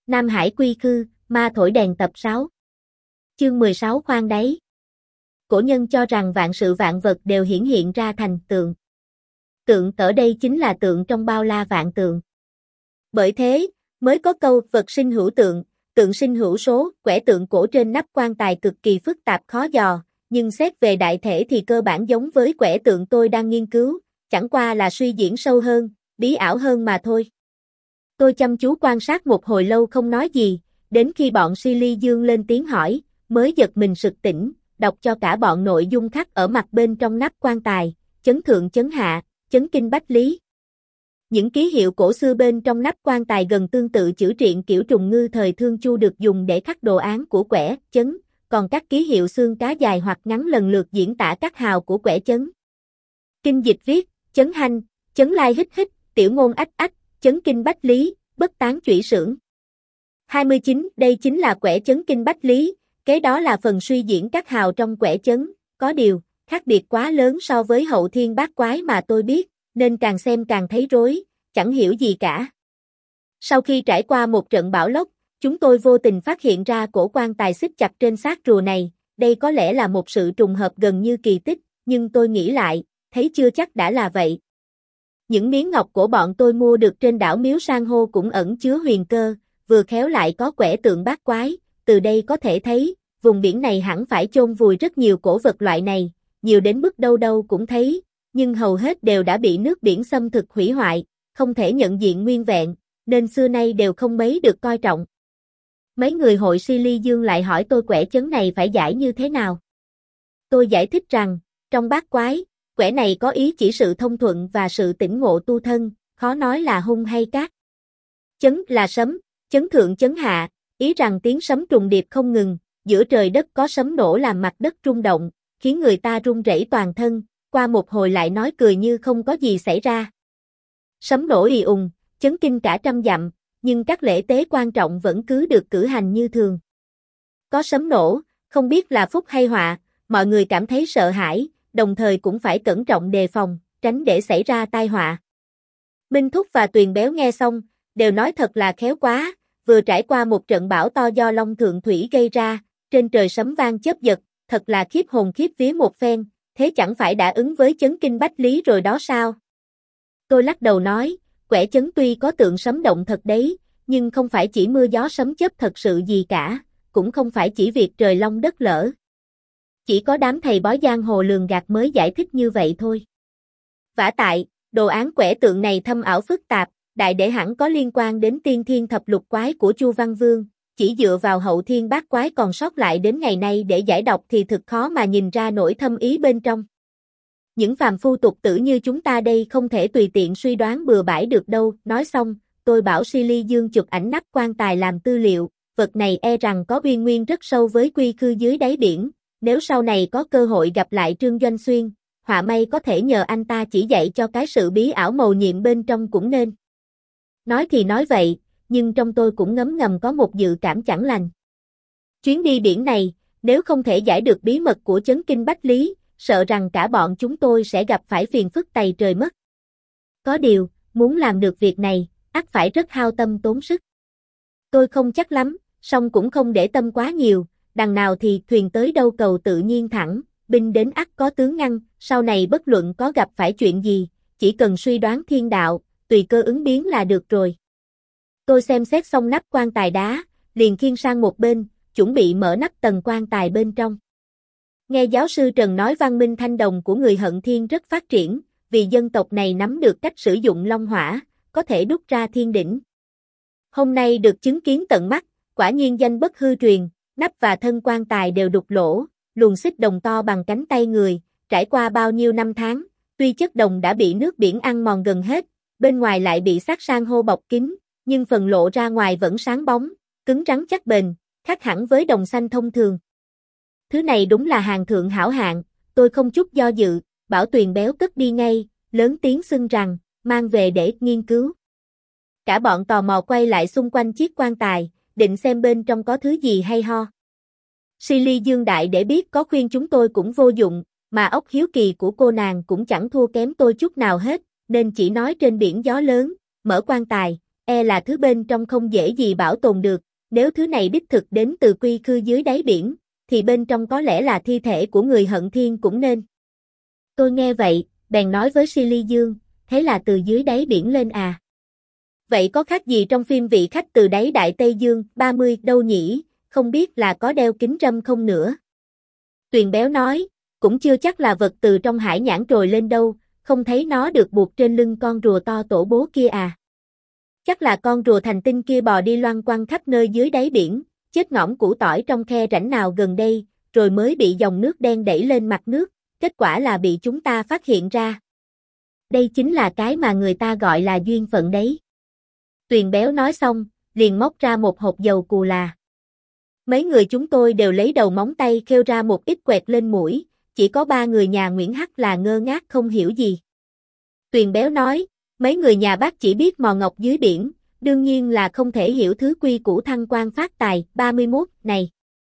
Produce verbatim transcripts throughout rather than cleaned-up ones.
Nam Hải quy khư, ma thổi đèn tập sáu. Chương mười sáu khoan đáy. Cổ nhân cho rằng vạn sự vạn vật đều hiển hiện ra thành tượng. Tượng ở đây chính là tượng trong bao la vạn tượng. Bởi thế, mới có câu vật sinh hữu tượng, tượng sinh hữu số, quẻ tượng cổ trên nắp quan tài cực kỳ phức tạp khó dò, nhưng xét về đại thể thì cơ bản giống với quẻ tượng tôi đang nghiên cứu, chẳng qua là suy diễn sâu hơn, bí ảo hơn mà thôi. Tôi chăm chú quan sát một hồi lâu không nói gì, đến khi bọn Silly Dương lên tiếng hỏi, mới giật mình sực tỉnh, đọc cho cả bọn nội dung khắc ở mặt bên trong nắp quan tài, chấn thượng chấn hạ, chấn kinh bách lý. Những ký hiệu cổ xưa bên trong nắp quan tài gần tương tự chữ triện kiểu trùng ngư thời Thương Chu được dùng để khắc đồ án của quẻ, chấn, còn các ký hiệu xương cá dài hoặc ngắn lần lượt diễn tả các hào của quẻ chấn. Kinh dịch viết, chấn hanh, chấn lai hít hít, tiểu ngôn ách ách, chấn kinh bách lý, bất tán chủy xưởng. hai mươi chín. Đây chính là quẻ chấn kinh bách lý, kế đó là phần suy diễn các hào trong quẻ chấn, có điều, khác biệt quá lớn so với hậu thiên bát quái mà tôi biết, nên càng xem càng thấy rối, chẳng hiểu gì cả. Sau khi trải qua một trận bão lốc, chúng tôi vô tình phát hiện ra cổ quan tài xích chặt trên xác rùa này, đây có lẽ là một sự trùng hợp gần như kỳ tích, nhưng tôi nghĩ lại, thấy chưa chắc đã là vậy. Những miếng ngọc của bọn tôi mua được trên đảo Miếu San hô cũng ẩn chứa huyền cơ, vừa khéo lại có quẻ tượng bát quái, từ đây có thể thấy, vùng biển này hẳn phải chôn vùi rất nhiều cổ vật loại này, nhiều đến mức đâu đâu cũng thấy, nhưng hầu hết đều đã bị nước biển xâm thực hủy hoại, không thể nhận diện nguyên vẹn, nên xưa nay đều không mấy được coi trọng. Mấy người hội Silly Dương lại hỏi tôi quẻ chấn này phải giải như thế nào. Tôi giải thích rằng, trong bát quái, quẻ này có ý chỉ sự thông thuận và sự tỉnh ngộ tu thân, khó nói là hung hay cát. Chấn là sấm, chấn thượng chấn hạ, ý rằng tiếng sấm trùng điệp không ngừng, giữa trời đất có sấm nổ làm mặt đất rung động, khiến người ta run rẩy toàn thân, qua một hồi lại nói cười như không có gì xảy ra. Sấm nổ ì ùng, chấn kinh cả trăm dặm, nhưng các lễ tế quan trọng vẫn cứ được cử hành như thường. Có sấm nổ, không biết là phúc hay họa, mọi người cảm thấy sợ hãi, đồng thời cũng phải cẩn trọng đề phòng, tránh để xảy ra tai họa. Minh Thúc và Tuyền Béo nghe xong, đều nói thật là khéo quá, vừa trải qua một trận bão to do Long Thượng Thủy gây ra, trên trời sấm vang chớp giật, thật là khiếp hồn khiếp vía một phen, thế chẳng phải đã ứng với chấn kinh bách lý rồi đó sao? Tôi lắc đầu nói, quẻ chấn tuy có tượng sấm động thật đấy, nhưng không phải chỉ mưa gió sấm chớp thật sự gì cả, cũng không phải chỉ việc trời long đất lở. Chỉ có đám thầy bói giang hồ lường gạt mới giải thích như vậy thôi. Vả tại, đồ án quẻ tượng này thâm ảo phức tạp, đại để hẳn có liên quan đến tiên thiên thập lục quái của Chu Văn Vương, chỉ dựa vào hậu thiên bát quái còn sót lại đến ngày nay để giải đọc thì thực khó mà nhìn ra nổi thâm ý bên trong. Những phàm phu tục tử như chúng ta đây không thể tùy tiện suy đoán bừa bãi được đâu. Nói xong, tôi bảo Silly Dương chụp ảnh nắp quan tài làm tư liệu, vật này e rằng có uyên nguyên rất sâu với quy khư dưới đáy biển, nếu sau này có cơ hội gặp lại Trương Doanh Xuyên, họa may có thể nhờ anh ta chỉ dạy cho cái sự bí ảo mầu nhiệm bên trong cũng nên. Nói thì nói vậy, nhưng trong tôi cũng ngấm ngầm có một dự cảm chẳng lành. Chuyến đi biển này, nếu không thể giải được bí mật của chấn kinh bách lý, sợ rằng cả bọn chúng tôi sẽ gặp phải phiền phức tày trời mất. Có điều, muốn làm được việc này, ắt phải rất hao tâm tốn sức. Tôi không chắc lắm, song cũng không để tâm quá nhiều, đằng nào thì thuyền tới đâu cầu tự nhiên thẳng, binh đến ắt có tướng ngăn, sau này bất luận có gặp phải chuyện gì, chỉ cần suy đoán thiên đạo, tùy cơ ứng biến là được rồi. Tôi xem xét xong nắp quan tài đá, liền khiêng sang một bên, chuẩn bị mở nắp tầng quan tài bên trong. Nghe giáo sư Trần nói văn minh thanh đồng của người Hận Thiên rất phát triển, vì dân tộc này nắm được cách sử dụng long hỏa, có thể đúc ra thiên đỉnh. Hôm nay được chứng kiến tận mắt, quả nhiên danh bất hư truyền, nắp và thân quan tài đều đục lỗ, luồng xích đồng to bằng cánh tay người, trải qua bao nhiêu năm tháng, tuy chất đồng đã bị nước biển ăn mòn gần hết, bên ngoài lại bị xác san hô bọc kín, nhưng phần lộ ra ngoài vẫn sáng bóng, cứng rắn chắc bền, khác hẳn với đồng xanh thông thường. Thứ này đúng là hàng thượng hảo hạng, tôi không chút do dự, bảo Tuyền Béo cất đi ngay, lớn tiếng xưng rằng, mang về để nghiên cứu. Cả bọn tò mò quay lại xung quanh chiếc quan tài, định xem bên trong có thứ gì hay ho. Silly Dương đại để biết có khuyên chúng tôi cũng vô dụng, mà óc hiếu kỳ của cô nàng cũng chẳng thua kém tôi chút nào hết, nên chỉ nói trên biển gió lớn, mở quan tài, e là thứ bên trong không dễ gì bảo tồn được, nếu thứ này đích thực đến từ quy khư dưới đáy biển, thì bên trong có lẽ là thi thể của người hận thiên cũng nên. Tôi nghe vậy, bèn nói với Silly Dương, thế là từ dưới đáy biển lên à? Vậy có khác gì trong phim Vị Khách từ đáy Đại Tây Dương ba mươi đâu nhỉ, không biết là có đeo kính râm không nữa. Tuyền Béo nói, cũng chưa chắc là vật từ trong hải nhãn trồi lên đâu, không thấy nó được buộc trên lưng con rùa to tổ bố kia à. Chắc là con rùa thành tinh kia bò đi loanh quanh khắp nơi dưới đáy biển, chết ngõm củ tỏi trong khe rãnh nào gần đây, rồi mới bị dòng nước đen đẩy lên mặt nước, kết quả là bị chúng ta phát hiện ra. Đây chính là cái mà người ta gọi là duyên phận đấy. Tuyền Béo nói xong, liền móc ra một hộp dầu cù là. Mấy người chúng tôi đều lấy đầu móng tay khêu ra một ít quẹt lên mũi, chỉ có ba người nhà Nguyễn Hắc là ngơ ngác không hiểu gì. Tuyền Béo nói, mấy người nhà bác chỉ biết mò ngọc dưới biển, đương nhiên là không thể hiểu thứ quy củ thăng quan phát tài ba mươi mốt này.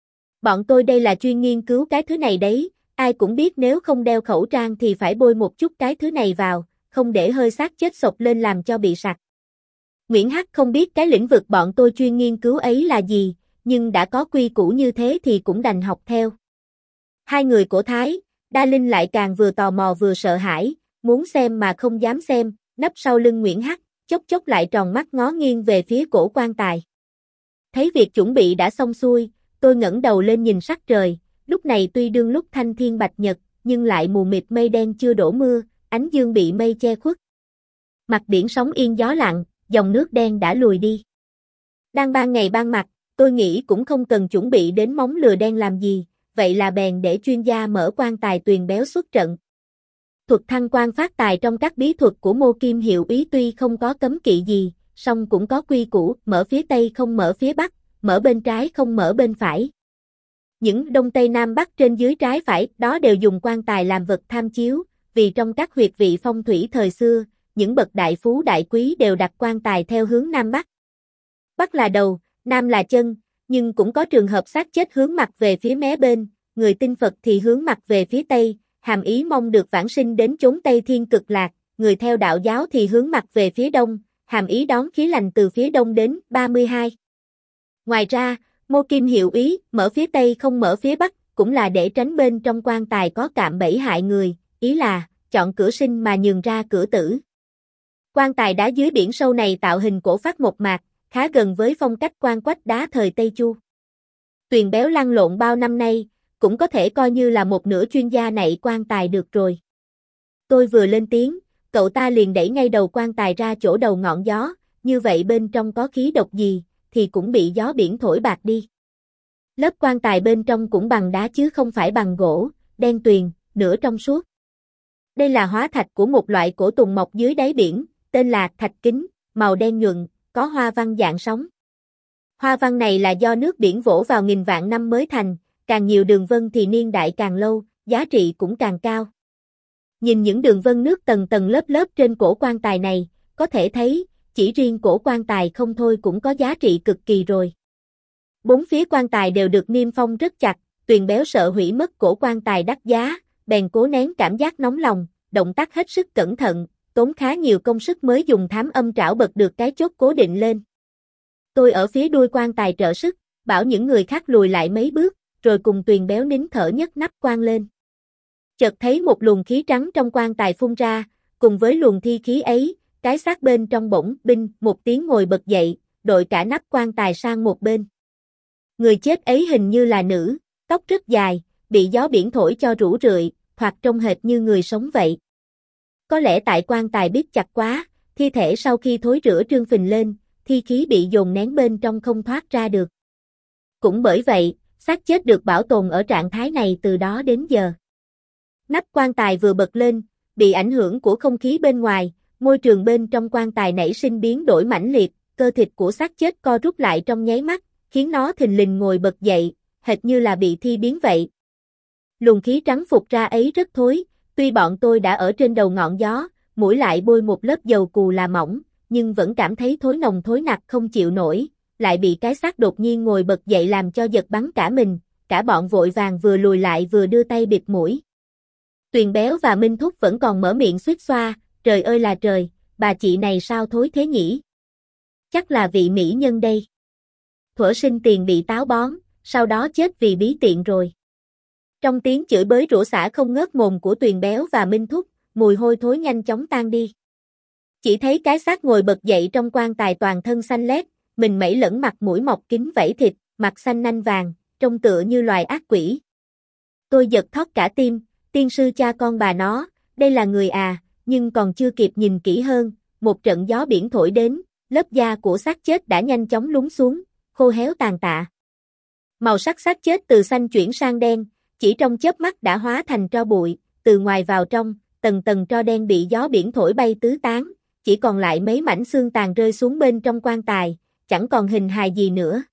Bọn tôi đây là chuyên nghiên cứu cái thứ này đấy, ai cũng biết nếu không đeo khẩu trang thì phải bôi một chút cái thứ này vào, không để hơi xác chết sộc lên làm cho bị sặc. Nguyễn Hắc không biết cái lĩnh vực bọn tôi chuyên nghiên cứu ấy là gì, nhưng đã có quy củ như thế thì cũng đành học theo. Hai người của Thái, Đa Linh lại càng vừa tò mò vừa sợ hãi, muốn xem mà không dám xem, nấp sau lưng Nguyễn Hắc, chốc chốc lại tròn mắt ngó nghiêng về phía cổ quan tài. Thấy việc chuẩn bị đã xong xuôi, tôi ngẩng đầu lên nhìn sắc trời, lúc này tuy đương lúc thanh thiên bạch nhật, nhưng lại mù mịt mây đen chưa đổ mưa, ánh dương bị mây che khuất. Mặt biển sóng yên gió lặng, dòng nước đen đã lùi đi. Đang ban ngày ban mặt, tôi nghĩ cũng không cần chuẩn bị đến móng lừa đen làm gì, vậy là bèn để chuyên gia mở quan tài Tuyền Béo xuất trận. Thuật thăng quan phát tài trong các bí thuật của Mô Kim Hiệu Ý tuy không có cấm kỵ gì, song cũng có quy củ, mở phía Tây không mở phía Bắc, mở bên trái không mở bên phải. Những Đông Tây Nam Bắc trên dưới trái phải đó đều dùng quan tài làm vật tham chiếu, vì trong các huyệt vị phong thủy thời xưa, những bậc đại phú đại quý đều đặt quan tài theo hướng Nam Bắc. Bắc là đầu, Nam là chân, nhưng cũng có trường hợp xác chết hướng mặt về phía mé bên, người tin Phật thì hướng mặt về phía Tây, hàm ý mong được vãng sinh đến chốn Tây Thiên cực lạc, người theo đạo giáo thì hướng mặt về phía Đông, hàm ý đón khí lành từ phía Đông đến ba mươi hai. Ngoài ra, Mô Kim Hiệu Ý, mở phía Tây không mở phía Bắc, cũng là để tránh bên trong quan tài có cạm bẫy hại người, ý là, chọn cửa sinh mà nhường ra cửa tử. Quan tài đá dưới biển sâu này tạo hình cổ phát mộc mạc, khá gần với phong cách quan quách đá thời Tây Chu. Tuyền Béo lăn lộn bao năm nay, cũng có thể coi như là một nửa chuyên gia nạy quan tài được rồi. Tôi vừa lên tiếng, cậu ta liền đẩy ngay đầu quan tài ra chỗ đầu ngọn gió, như vậy bên trong có khí độc gì, thì cũng bị gió biển thổi bạc đi. Lớp quan tài bên trong cũng bằng đá chứ không phải bằng gỗ, đen tuyền, nửa trong suốt. Đây là hóa thạch của một loại cổ tùng mọc dưới đáy biển, tên là thạch kính, màu đen nhuận, có hoa văn dạng sóng. Hoa văn này là do nước biển vỗ vào nghìn vạn năm mới thành, càng nhiều đường vân thì niên đại càng lâu, giá trị cũng càng cao. Nhìn những đường vân nước tầng tầng lớp lớp trên cổ quan tài này, có thể thấy, chỉ riêng cổ quan tài không thôi cũng có giá trị cực kỳ rồi. Bốn phía quan tài đều được niêm phong rất chặt, Tuyền Béo sợ hủy mất cổ quan tài đắt giá, bèn cố nén cảm giác nóng lòng, động tác hết sức cẩn thận, tốn khá nhiều công sức mới dùng thám âm trảo bật được cái chốt cố định lên. Tôi ở phía đuôi quan tài trợ sức, bảo những người khác lùi lại mấy bước, rồi cùng Tuyền Béo nín thở nhấc nắp quan lên. Chợt thấy một luồng khí trắng trong quan tài phun ra, cùng với luồng thi khí ấy, cái xác bên trong bỗng binh một tiếng ngồi bật dậy, đội cả nắp quan tài sang một bên. Người chết ấy hình như là nữ, tóc rất dài, bị gió biển thổi cho rũ rượi, hoặc trông hệt như người sống vậy. Có lẽ tại quan tài bít chặt quá, thi thể sau khi thối rữa trương phình lên, thi khí bị dồn nén bên trong không thoát ra được. Cũng bởi vậy, xác chết được bảo tồn ở trạng thái này từ đó đến giờ. Nắp quan tài vừa bật lên, bị ảnh hưởng của không khí bên ngoài, môi trường bên trong quan tài nảy sinh biến đổi mãnh liệt, cơ thịt của xác chết co rút lại trong nháy mắt, khiến nó thình lình ngồi bật dậy, hệt như là bị thi biến vậy. Luồng khí trắng phụt ra ấy rất thối, tuy bọn tôi đã ở trên đầu ngọn gió, mũi lại bôi một lớp dầu cù là mỏng, nhưng vẫn cảm thấy thối nồng thối nặc không chịu nổi, lại bị cái xác đột nhiên ngồi bật dậy làm cho giật bắn cả mình, cả bọn vội vàng vừa lùi lại vừa đưa tay bịt mũi. Tuyền Béo và Minh Thúc vẫn còn mở miệng xuýt xoa, trời ơi là trời, bà chị này sao thối thế nhỉ? chắc là vị mỹ nhân đây. Thuở sinh tiền bị táo bón, sau đó chết vì bí tiện rồi. Trong tiếng chửi bới rủa xả không ngớt mồm của Tuyền Béo và Minh Thúc, mùi hôi thối nhanh chóng tan đi. Chỉ thấy cái xác ngồi bật dậy trong quan tài toàn thân xanh lét, mình mẩy lẫn mặt mũi mọc kín vảy thịt, mặt xanh nanh vàng, trông tựa như loài ác quỷ. Tôi giật thót cả tim, tiên sư cha con bà nó, đây là người à, nhưng còn chưa kịp nhìn kỹ hơn, một trận gió biển thổi đến, lớp da của xác chết đã nhanh chóng lún xuống, khô héo tàn tạ. Màu sắc xác chết từ xanh chuyển sang đen, chỉ trong chớp mắt đã hóa thành tro bụi, từ ngoài vào trong, tầng tầng tro đen bị gió biển thổi bay tứ tán, chỉ còn lại mấy mảnh xương tàn rơi xuống bên trong quan tài, chẳng còn hình hài gì nữa.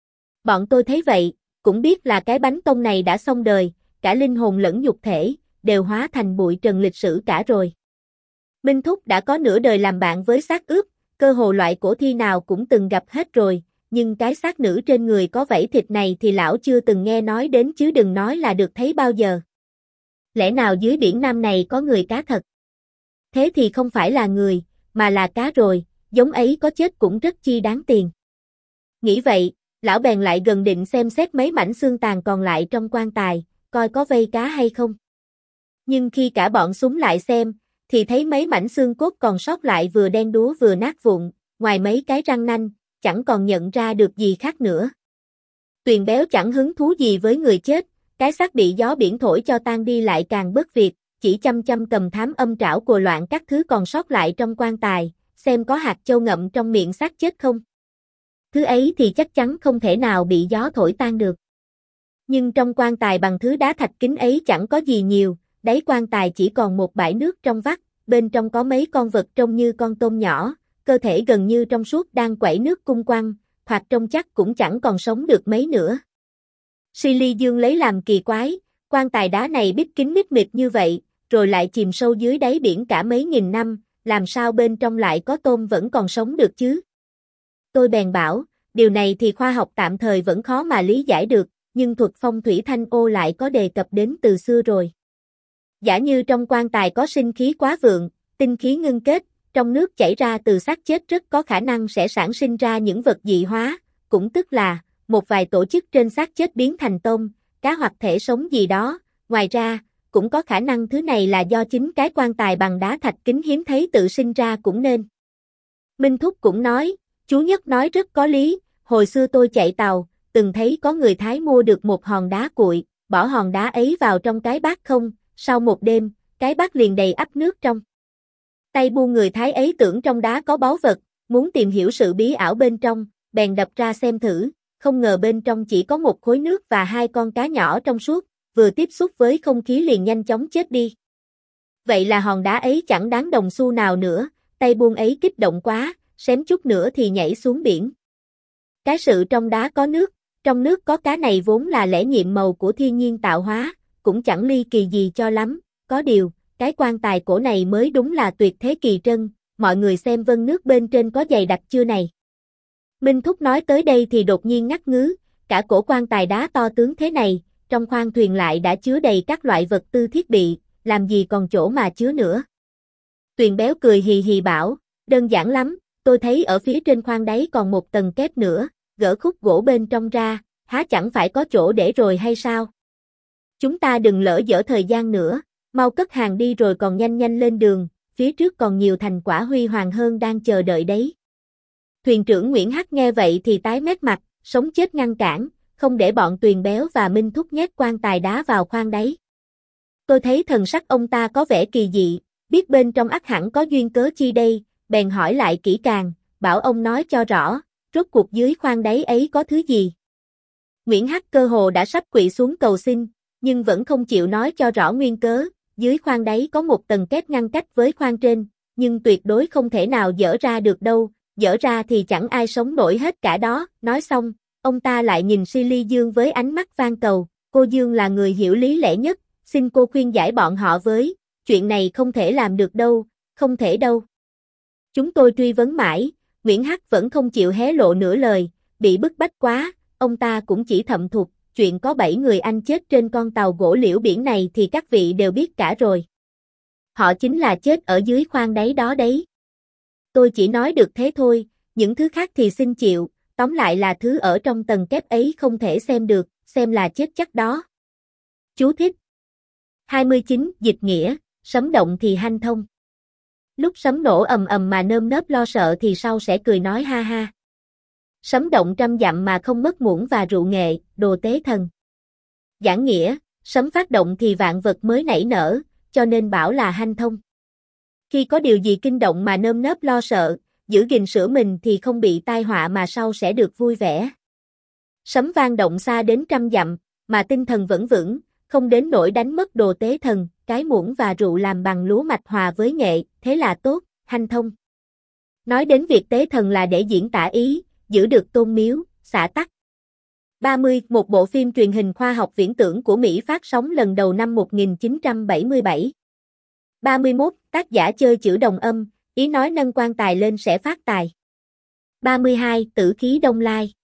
Bọn tôi thấy vậy, cũng biết là cái bánh tông này đã xong đời, cả linh hồn lẫn nhục thể, đều hóa thành bụi trần lịch sử cả rồi. Minh Thúc đã có nửa đời làm bạn với xác ướp, cơ hồ loại cổ thi nào cũng từng gặp hết rồi, nhưng cái xác nữ trên người có vảy thịt này thì lão chưa từng nghe nói đến chứ đừng nói là được thấy bao giờ. Lẽ nào dưới biển Nam này có người cá thật? Thế thì không phải là người, mà là cá rồi, giống ấy có chết cũng rất chi đáng tiền. Nghĩ vậy, lão bèn lại gần định xem xét mấy mảnh xương tàn còn lại trong quan tài, coi có vây cá hay không. Nhưng khi cả bọn súng lại xem, thì thấy mấy mảnh xương cốt còn sót lại vừa đen đúa vừa nát vụn, ngoài mấy cái răng nanh, chẳng còn nhận ra được gì khác nữa. Tuyền Béo chẳng hứng thú gì với người chết, cái xác bị gió biển thổi cho tan đi lại càng bất việc, chỉ chăm chăm cầm thám âm trảo cùa loạn các thứ còn sót lại trong quan tài, xem có hạt châu ngậm trong miệng xác chết không. Thứ ấy thì chắc chắn không thể nào bị gió thổi tan được. Nhưng trong quan tài bằng thứ đá thạch kính ấy chẳng có gì nhiều, đáy quan tài chỉ còn một bãi nước trong vắt, bên trong có mấy con vật trông như con tôm nhỏ, cơ thể gần như trong suốt đang quẩy nước cung quăng, hoặc trông chắc cũng chẳng còn sống được mấy nữa. Silly Dương lấy làm kỳ quái, quan tài đá này bít kín mít mịt như vậy, rồi lại chìm sâu dưới đáy biển cả mấy nghìn năm, làm sao bên trong lại có tôm vẫn còn sống được chứ? Tôi bèn bảo, điều này thì khoa học tạm thời vẫn khó mà lý giải được, nhưng thuật phong thủy Thanh Ô lại có đề cập đến từ xưa rồi. Giả như trong quan tài có sinh khí quá vượng, tinh khí ngưng kết, trong nước chảy ra từ xác chết rất có khả năng sẽ sản sinh ra những vật dị hóa, cũng tức là, một vài tổ chức trên xác chết biến thành tôm, cá hoặc thể sống gì đó, ngoài ra, cũng có khả năng thứ này là do chính cái quan tài bằng đá thạch kính hiếm thấy tự sinh ra cũng nên. Minh Thúc cũng nói, chú Nhất nói rất có lý, hồi xưa tôi chạy tàu, từng thấy có người Thái mua được một hòn đá cuội, bỏ hòn đá ấy vào trong cái bát không, sau một đêm, cái bát liền đầy ắp nước trong. Tay buôn người Thái ấy tưởng trong đá có báu vật, muốn tìm hiểu sự bí ảo bên trong, bèn đập ra xem thử, không ngờ bên trong chỉ có một khối nước và hai con cá nhỏ trong suốt, vừa tiếp xúc với không khí liền nhanh chóng chết đi. Vậy là hòn đá ấy chẳng đáng đồng xu nào nữa, tay buôn ấy kích động quá, xém chút nữa thì nhảy xuống biển. Cái sự trong đá có nước, trong nước có cá này vốn là lẽ nhiệm màu của thiên nhiên tạo hóa, cũng chẳng ly kỳ gì cho lắm, có điều, cái quan tài cổ này mới đúng là tuyệt thế kỳ trân, mọi người xem vân nước bên trên có dày đặc chưa này. Minh Thúc nói tới đây thì đột nhiên ngắt ngứ, cả cổ quan tài đá to tướng thế này, trong khoang thuyền lại đã chứa đầy các loại vật tư thiết bị, làm gì còn chỗ mà chứa nữa. Tuyền Béo cười hì hì bảo, đơn giản lắm, tôi thấy ở phía trên khoang đáy còn một tầng kép nữa, gỡ khúc gỗ bên trong ra, há chẳng phải có chỗ để rồi hay sao? Chúng ta đừng lỡ dở thời gian nữa, mau cất hàng đi rồi còn nhanh nhanh lên đường, phía trước còn nhiều thành quả huy hoàng hơn đang chờ đợi đấy. Thuyền trưởng Nguyễn Hắc nghe vậy thì tái mét mặt, sống chết ngăn cản, không để bọn Tuyền Béo và Minh Thúc nhét quan tài đá vào khoang đáy. Tôi thấy thần sắc ông ta có vẻ kỳ dị, biết bên trong ắt hẳn có duyên cớ chi đây, bèn hỏi lại kỹ càng, bảo ông nói cho rõ, rốt cuộc dưới khoang đáy ấy có thứ gì. Nguyễn Hắc cơ hồ đã sắp quỵ xuống cầu xin, nhưng vẫn không chịu nói cho rõ nguyên cớ, dưới khoang đáy có một tầng kép ngăn cách với khoang trên, nhưng tuyệt đối không thể nào dỡ ra được đâu, dỡ ra thì chẳng ai sống nổi hết cả đó, nói xong, ông ta lại nhìn Silly Dương với ánh mắt van cầu, cô Dương là người hiểu lý lẽ nhất, xin cô khuyên giải bọn họ với, chuyện này không thể làm được đâu, không thể đâu. Chúng tôi truy vấn mãi, Nguyễn Hắc vẫn không chịu hé lộ nửa lời, bị bức bách quá, ông ta cũng chỉ thậm thục, chuyện có bảy người Anh chết trên con tàu gỗ liễu biển này thì các vị đều biết cả rồi. Họ chính là chết ở dưới khoang đáy đó đấy. Tôi chỉ nói được thế thôi, những thứ khác thì xin chịu, tóm lại là thứ ở trong tầng kép ấy không thể xem được, xem là chết chắc đó. Chú thích. hai mươi chín. Dịch nghĩa, sấm động thì hanh thông. Lúc sấm nổ ầm ầm mà nơm nớp lo sợ thì sau sẽ cười nói ha ha. Sấm động trăm dặm mà không mất muỗng và rượu nghệ, đồ tế thần. Giảng nghĩa, sấm phát động thì vạn vật mới nảy nở, cho nên bảo là hanh thông. Khi có điều gì kinh động mà nơm nớp lo sợ, giữ gìn sửa mình thì không bị tai họa mà sau sẽ được vui vẻ. Sấm vang động xa đến trăm dặm, mà tinh thần vẫn vững, không đến nỗi đánh mất đồ tế thần, cái muỗng và rượu làm bằng lúa mạch hòa với nghệ, thế là tốt, hanh thông. Nói đến việc tế thần là để diễn tả ý, giữ được tôn miếu, xả tắc. ba mươi. Một bộ phim truyền hình khoa học viễn tưởng của Mỹ phát sóng lần đầu năm một nghìn chín trăm bảy mươi bảy. ba mươi mốt. Tác giả chơi chữ đồng âm, ý nói nâng quan tài lên sẽ phát tài. ba mươi hai. Tử khí Đông Lai.